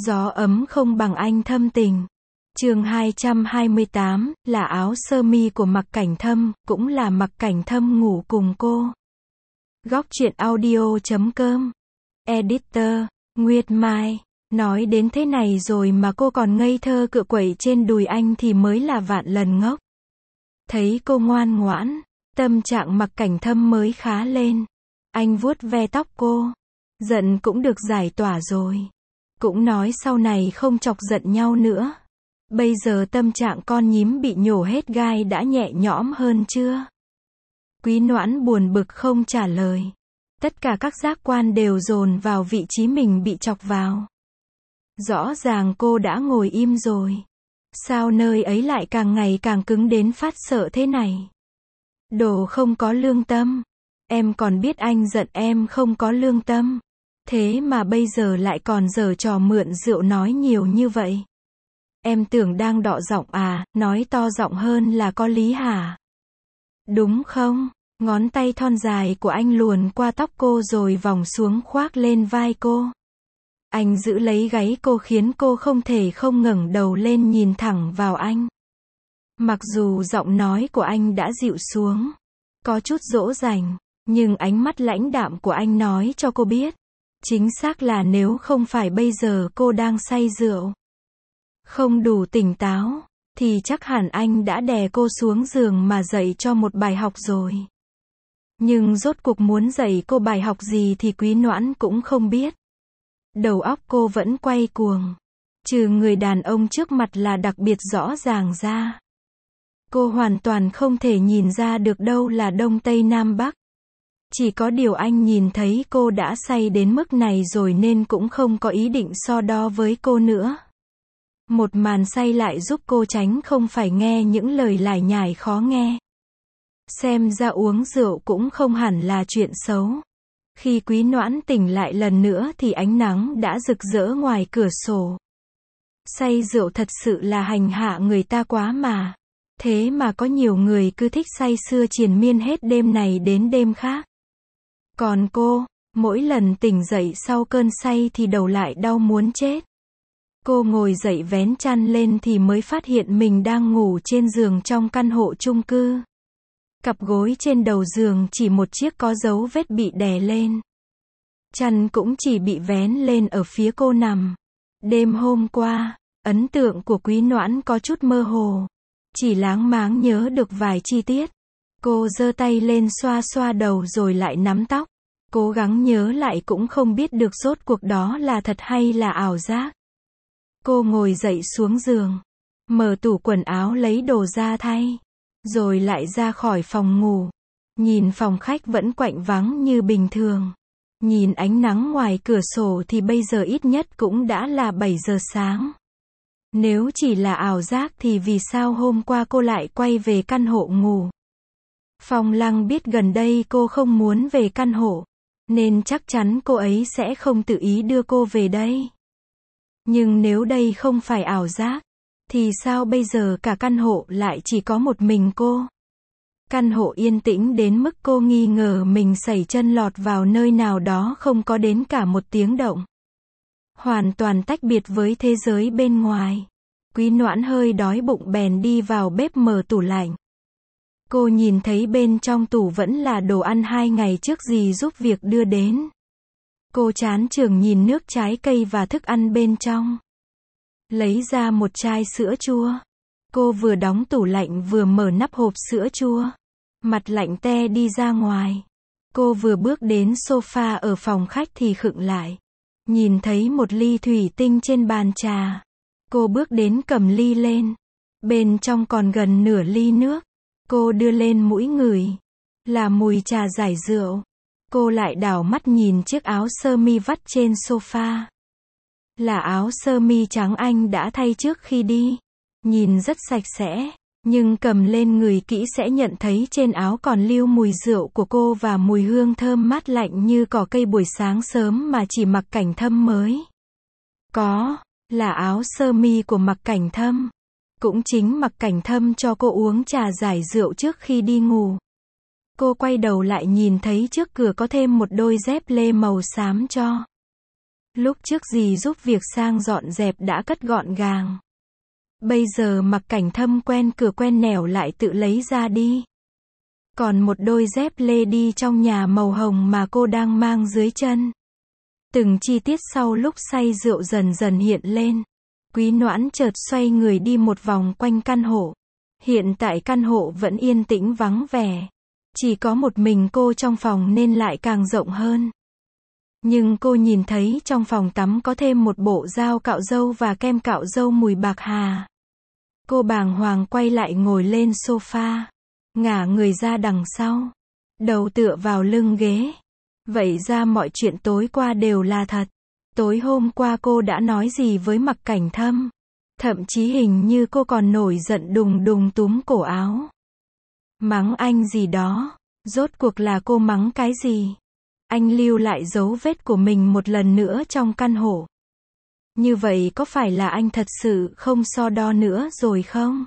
Gió ấm không bằng anh thâm tình. Chương 228, là áo sơ mi của Mặc Cảnh Thâm, cũng là Mặc Cảnh Thâm ngủ cùng cô. Góc truyện audio.com. Editor, Nguyệt Mai. Nói đến thế này rồi mà cô còn ngây thơ cựa quậy trên đùi anh thì mới là vạn lần ngốc. Thấy cô ngoan ngoãn, tâm trạng Mặc Cảnh Thâm mới khá lên. Anh vuốt ve tóc cô. Giận cũng được giải tỏa rồi. Cũng nói sau này không chọc giận nhau nữa. Bây giờ tâm trạng con nhím bị nhổ hết gai đã nhẹ nhõm hơn chưa? Quý Noãn buồn bực không trả lời. Tất cả các giác quan đều dồn vào vị trí mình bị chọc vào. Rõ ràng cô đã ngồi im rồi. Sao nơi ấy lại càng ngày càng cứng đến phát sợ thế này? Đồ không có lương tâm. Em còn biết anh giận em không có lương tâm. Thế mà bây giờ lại còn giở trò mượn rượu nói nhiều như vậy. Em tưởng đang đọ giọng à, nói to giọng hơn là có lý hả? Đúng không? Ngón tay thon dài của anh luồn qua tóc cô rồi vòng xuống khoác lên vai cô. Anh giữ lấy gáy cô khiến cô không thể không ngẩng đầu lên nhìn thẳng vào anh. Mặc dù giọng nói của anh đã dịu xuống, có chút dỗ dành, nhưng ánh mắt lãnh đạm của anh nói cho cô biết. Chính xác là nếu không phải bây giờ cô đang say rượu, không đủ tỉnh táo, thì chắc hẳn anh đã đè cô xuống giường mà dạy cho một bài học rồi. Nhưng rốt cuộc muốn dạy cô bài học gì thì Quý Noãn cũng không biết. Đầu óc cô vẫn quay cuồng. Trừ người đàn ông trước mặt là đặc biệt rõ ràng ra. Cô hoàn toàn không thể nhìn ra được đâu là Đông Tây Nam Bắc. Chỉ có điều anh nhìn thấy cô đã say đến mức này rồi nên cũng không có ý định so đo với cô nữa. Một màn say lại giúp cô tránh không phải nghe những lời lải nhải khó nghe. Xem ra uống rượu cũng không hẳn là chuyện xấu. Khi Quý Noãn tỉnh lại lần nữa thì ánh nắng đã rực rỡ ngoài cửa sổ. Say rượu thật sự là hành hạ người ta quá mà. Thế mà có nhiều người cứ thích say sưa triền miên hết đêm này đến đêm khác. Còn cô, mỗi lần tỉnh dậy sau cơn say thì đầu lại đau muốn chết. Cô ngồi dậy vén chăn lên thì mới phát hiện mình đang ngủ trên giường trong căn hộ chung cư. Cặp gối trên đầu giường chỉ một chiếc có dấu vết bị đè lên. Chăn cũng chỉ bị vén lên ở phía cô nằm. Đêm hôm qua, ấn tượng của Quý Noãn có chút mơ hồ. Chỉ láng máng nhớ được vài chi tiết. Cô giơ tay lên xoa xoa đầu rồi lại nắm tóc. Cố gắng nhớ lại cũng không biết được rốt cuộc đó là thật hay là ảo giác. Cô ngồi dậy xuống giường. Mở tủ quần áo lấy đồ ra thay. Rồi lại ra khỏi phòng ngủ. Nhìn phòng khách vẫn quạnh vắng như bình thường. Nhìn ánh nắng ngoài cửa sổ thì bây giờ ít nhất cũng đã là 7 giờ sáng. Nếu chỉ là ảo giác thì vì sao hôm qua cô lại quay về căn hộ ngủ? Phong Lăng biết gần đây cô không muốn về căn hộ, nên chắc chắn cô ấy sẽ không tự ý đưa cô về đây. Nhưng nếu đây không phải ảo giác, thì sao bây giờ cả căn hộ lại chỉ có một mình cô? Căn hộ yên tĩnh đến mức cô nghi ngờ mình sẩy chân lọt vào nơi nào đó không có đến cả một tiếng động. Hoàn toàn tách biệt với thế giới bên ngoài. Quý Noãn hơi đói bụng bèn đi vào bếp mở tủ lạnh. Cô nhìn thấy bên trong tủ vẫn là đồ ăn 2 ngày trước dì giúp việc đưa đến. Cô chán chường nhìn nước trái cây và thức ăn bên trong. Lấy ra một chai sữa chua. Cô vừa đóng tủ lạnh vừa mở nắp hộp sữa chua. Mặt lạnh te đi ra ngoài. Cô vừa bước đến sofa ở phòng khách thì khựng lại. Nhìn thấy một ly thủy tinh trên bàn trà. Cô bước đến cầm ly lên. Bên trong còn gần nửa ly nước. Cô đưa lên mũi ngửi. Là mùi trà giải rượu. Cô lại đảo mắt nhìn chiếc áo sơ mi vắt trên sofa. Là áo sơ mi trắng anh đã thay trước khi đi. Nhìn rất sạch sẽ. Nhưng cầm lên người kỹ sẽ nhận thấy trên áo còn lưu mùi rượu của cô và mùi hương thơm mát lạnh như cỏ cây buổi sáng sớm mà chỉ Mặc Cảnh Thâm mới có. Là áo sơ mi của Mặc Cảnh Thâm. Cũng chính Mặc Cảnh Thâm cho cô uống trà giải rượu trước khi đi ngủ. Cô quay đầu lại nhìn thấy trước cửa có thêm một đôi dép lê màu xám cho. Lúc trước dì giúp việc sang dọn dẹp đã cất gọn gàng. Bây giờ Mặc Cảnh Thâm quen cửa quen nẻo lại tự lấy ra đi. Còn một đôi dép lê đi trong nhà màu hồng mà cô đang mang dưới chân. Từng chi tiết sau lúc say rượu dần dần hiện lên. Quý Noãn chợt xoay người đi một vòng quanh căn hộ. Hiện tại căn hộ vẫn yên tĩnh vắng vẻ. Chỉ có một mình cô trong phòng nên lại càng rộng hơn. Nhưng cô nhìn thấy trong phòng tắm có thêm một bộ dao cạo râu và kem cạo râu mùi bạc hà. Cô bàng hoàng quay lại ngồi lên sofa. Ngả người ra đằng sau. Đầu tựa vào lưng ghế. Vậy ra mọi chuyện tối qua đều là thật. Tối hôm qua cô đã nói gì với Mặc Cảnh Thâm? Thậm chí hình như cô còn nổi giận đùng đùng túm cổ áo. Mắng anh gì đó. Rốt cuộc là cô mắng cái gì? Anh lưu lại dấu vết của mình một lần nữa trong căn hộ. Như vậy có phải là anh thật sự không so đo nữa rồi không?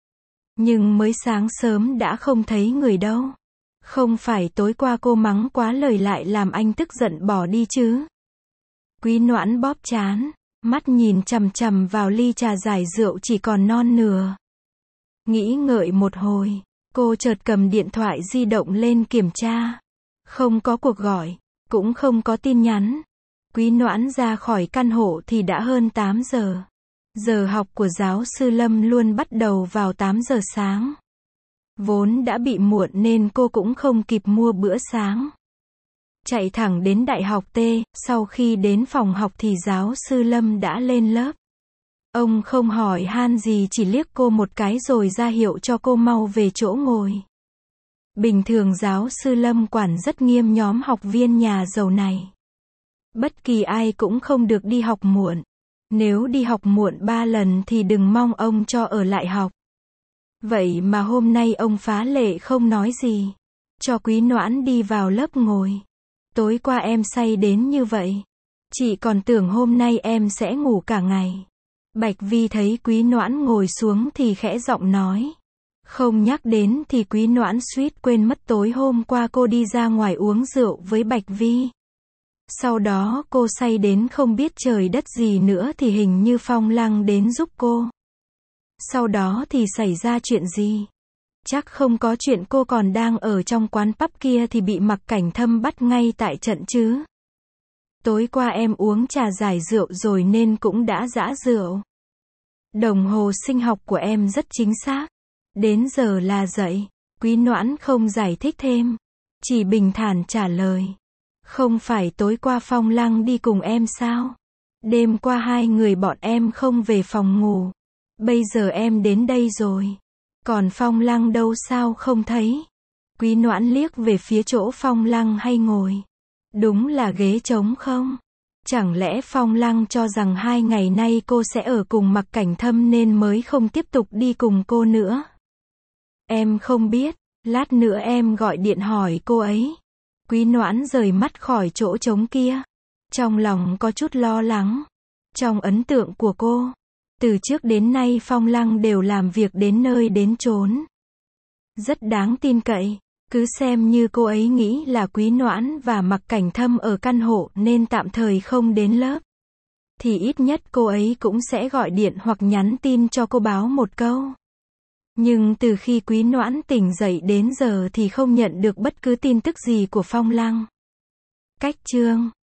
Nhưng mới sáng sớm đã không thấy người đâu. Không phải tối qua cô mắng quá lời lại làm anh tức giận bỏ đi chứ? Quý Noãn bóp trán, mắt nhìn chằm chằm vào ly trà giải rượu chỉ còn non nửa. Nghĩ ngợi một hồi, cô chợt cầm điện thoại di động lên kiểm tra. Không có cuộc gọi, cũng không có tin nhắn. Quý Noãn ra khỏi căn hộ thì đã hơn 8 giờ. Giờ học của giáo sư Lâm luôn bắt đầu vào 8 giờ sáng. Vốn đã bị muộn nên cô cũng không kịp mua bữa sáng. Chạy thẳng đến đại học T, sau khi đến phòng học thì giáo sư Lâm đã lên lớp. Ông không hỏi han gì chỉ liếc cô một cái rồi ra hiệu cho cô mau về chỗ ngồi. Bình thường giáo sư Lâm quản rất nghiêm nhóm học viên nhà giàu này. Bất kỳ ai cũng không được đi học muộn. Nếu đi học muộn 3 lần thì đừng mong ông cho ở lại học. Vậy mà hôm nay ông phá lệ không nói gì. Cho Quý Noãn đi vào lớp ngồi. Tối qua em say đến như vậy. Chị còn tưởng hôm nay em sẽ ngủ cả ngày. Bạch Vi thấy Quý Noãn ngồi xuống thì khẽ giọng nói. Không nhắc đến thì Quý Noãn suýt quên mất tối hôm qua cô đi ra ngoài uống rượu với Bạch Vi. Sau đó cô say đến không biết trời đất gì nữa thì hình như Phong Lăng đến giúp cô. Sau đó thì xảy ra chuyện gì? Chắc không có chuyện cô còn đang ở trong quán pub kia thì bị Mặc Cảnh Thâm bắt ngay tại trận chứ. Tối qua em uống trà giải rượu rồi nên cũng đã giã rượu. Đồng hồ sinh học của em rất chính xác. Đến giờ là dậy. Quý Noãn không giải thích thêm. Chỉ bình thản trả lời. Không phải tối qua Phong Lăng đi cùng em sao? Đêm qua hai người bọn em không về phòng ngủ. Bây giờ em đến đây rồi. Còn Phong Lăng đâu sao không thấy? Quý Noãn liếc về phía chỗ Phong Lăng hay ngồi. Đúng là ghế trống không? Chẳng lẽ Phong Lăng cho rằng 2 ngày nay cô sẽ ở cùng Mặc Cảnh Thâm nên mới không tiếp tục đi cùng cô nữa? Em không biết, lát nữa em gọi điện hỏi cô ấy. Quý Noãn rời mắt khỏi chỗ trống kia. Trong lòng có chút lo lắng. Trong ấn tượng của cô, từ trước đến nay Phong Lăng đều làm việc đến nơi đến chốn. Rất đáng tin cậy. Cứ xem như cô ấy nghĩ là Quý Noãn và Mặc Cảnh Thâm ở căn hộ nên tạm thời không đến lớp. Thì ít nhất cô ấy cũng sẽ gọi điện hoặc nhắn tin cho cô báo một câu. Nhưng từ khi Quý Noãn tỉnh dậy đến giờ thì không nhận được bất cứ tin tức gì của Phong Lăng. Cách chương